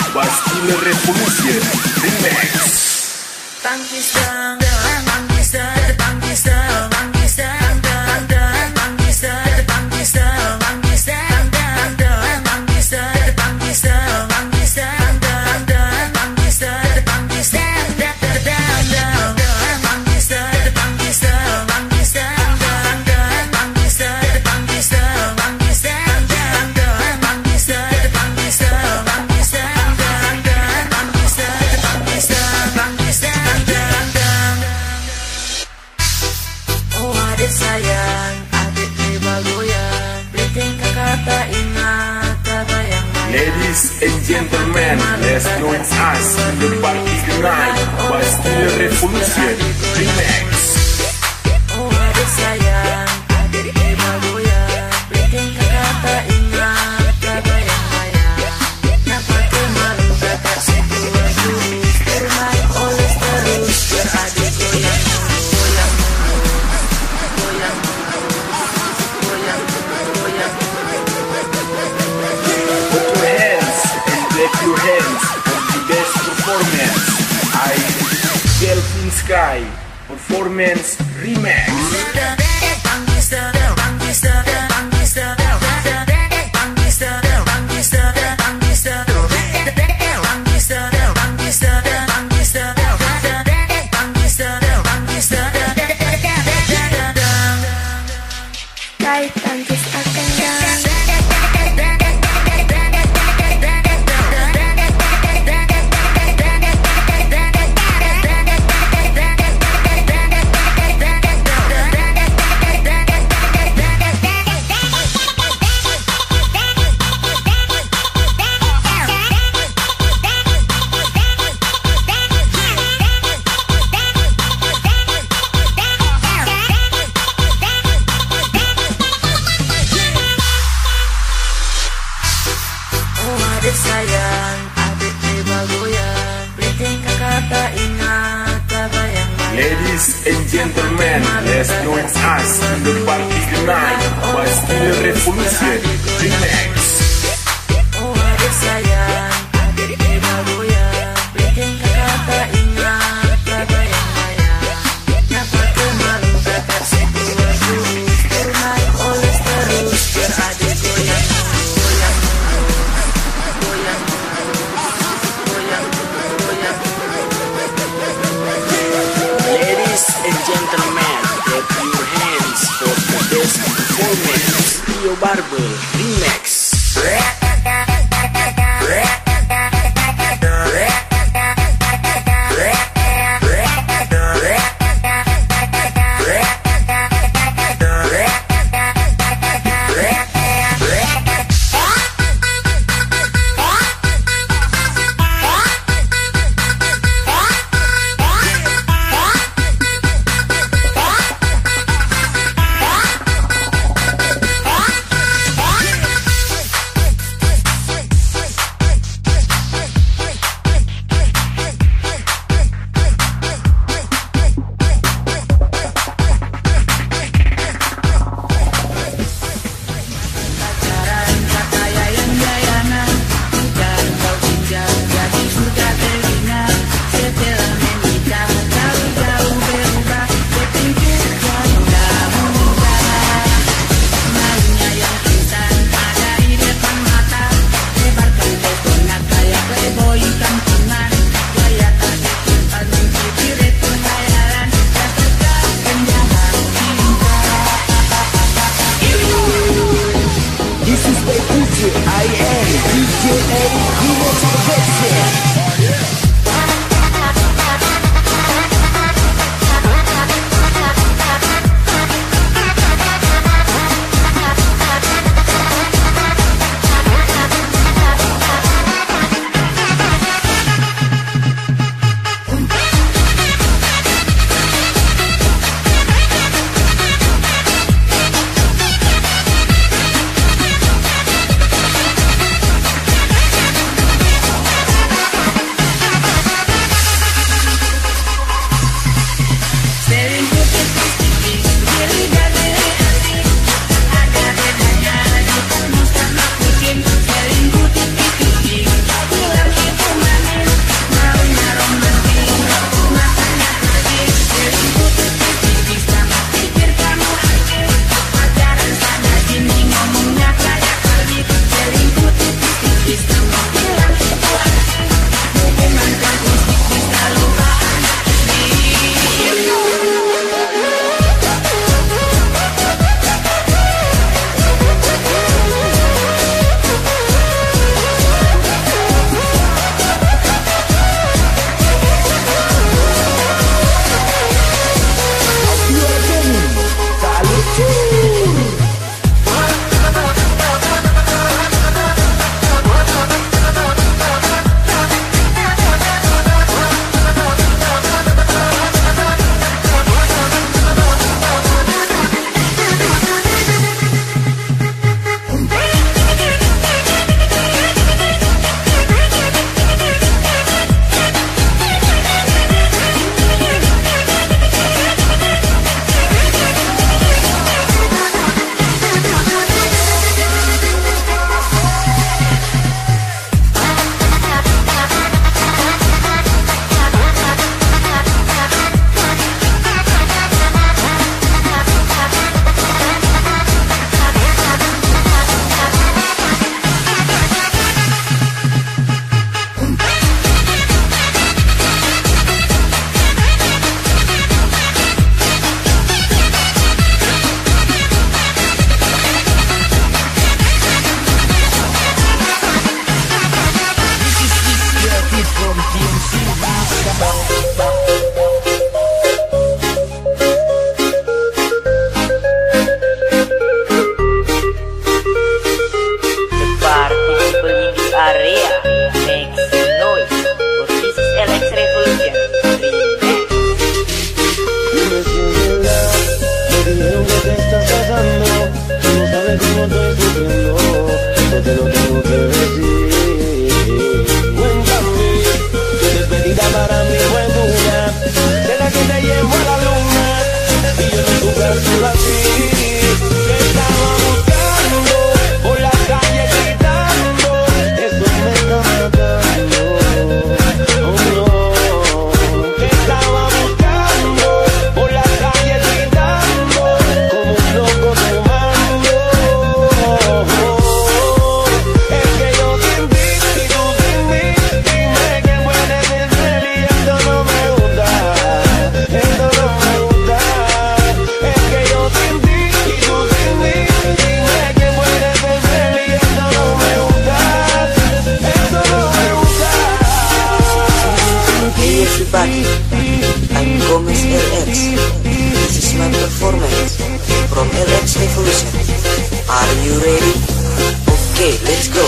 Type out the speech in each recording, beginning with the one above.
Bastille Revolution Remix. Ladies and gentlemen, let's join us in the party tonight. Bastille Revolution Remix. Oh adik sayang, adik goyang, bikin kakak tak ingat kata yang layak. Kenapa kemalu kata sebuah jurus, bermain oles terus, biar adik goyang, goyang, goyang, goyang, goyang. Clap your hands for the best performance. Delphine Sky Performance Remix. Adik sayang, adik goyang, bikin kakak tak ingat kata yang layak. Ladies and gentlemen, let's join us in the party tonight. Bastille Revolution Remix. Oh adik sayang, adik goyang, bikin kakak tak ingat kata yang layak. Kenapa kemalu kata sebuah jurus, bermain oles terus, biar adik goyang, goyang, goyang, goyang, goyang. Ladies and gentlemen, clap your hands for the best performance. Rio Barber Remix. I'm Gomez LX. This is my performance from LX Revolution. Are you ready? Okay, let's go.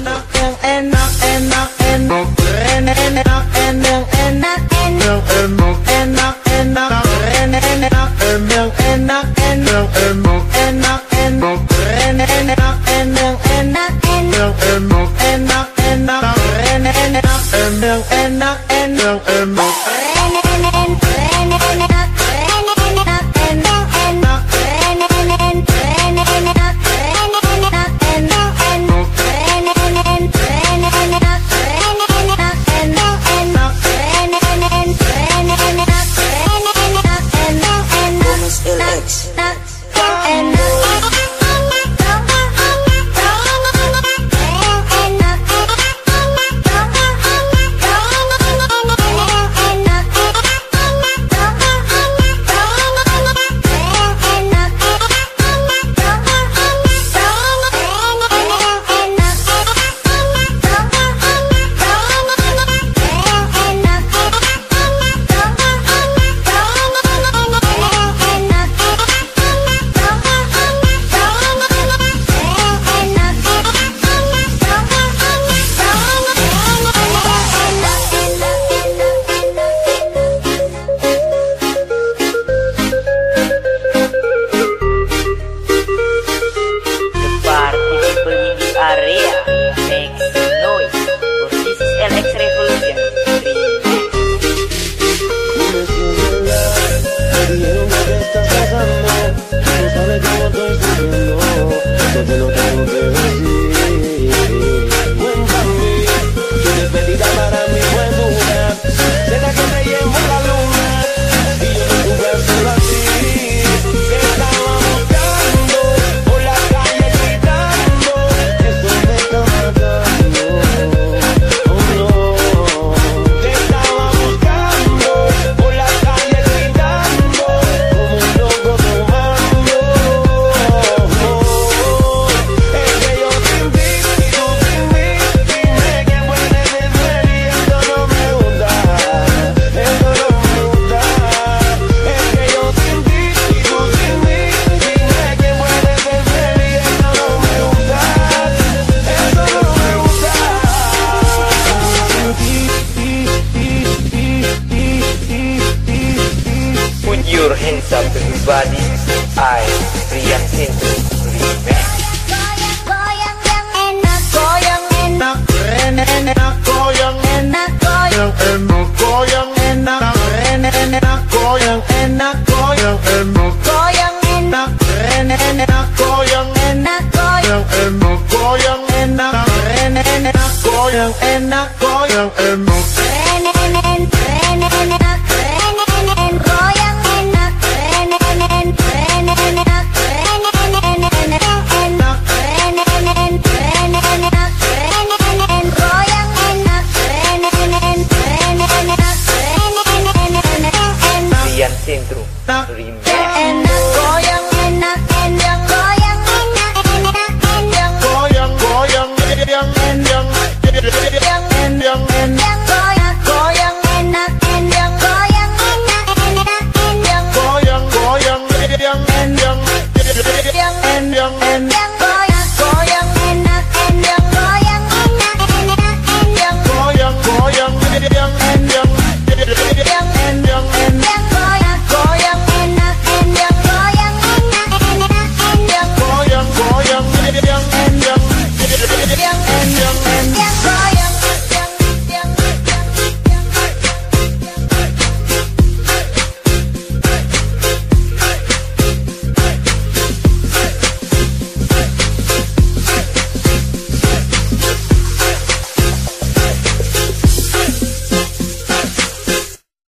Your hands up everybody. I Rian Sintu Remix. Goyang yang enak, goyang enak, enak, goyang enak, goyang enak, goyang enak, enak, goyang enak, goyang enak, goyang enak, enak, goyang enak, goyang enak, goyang enak, enak, goyang enak, goyang enak.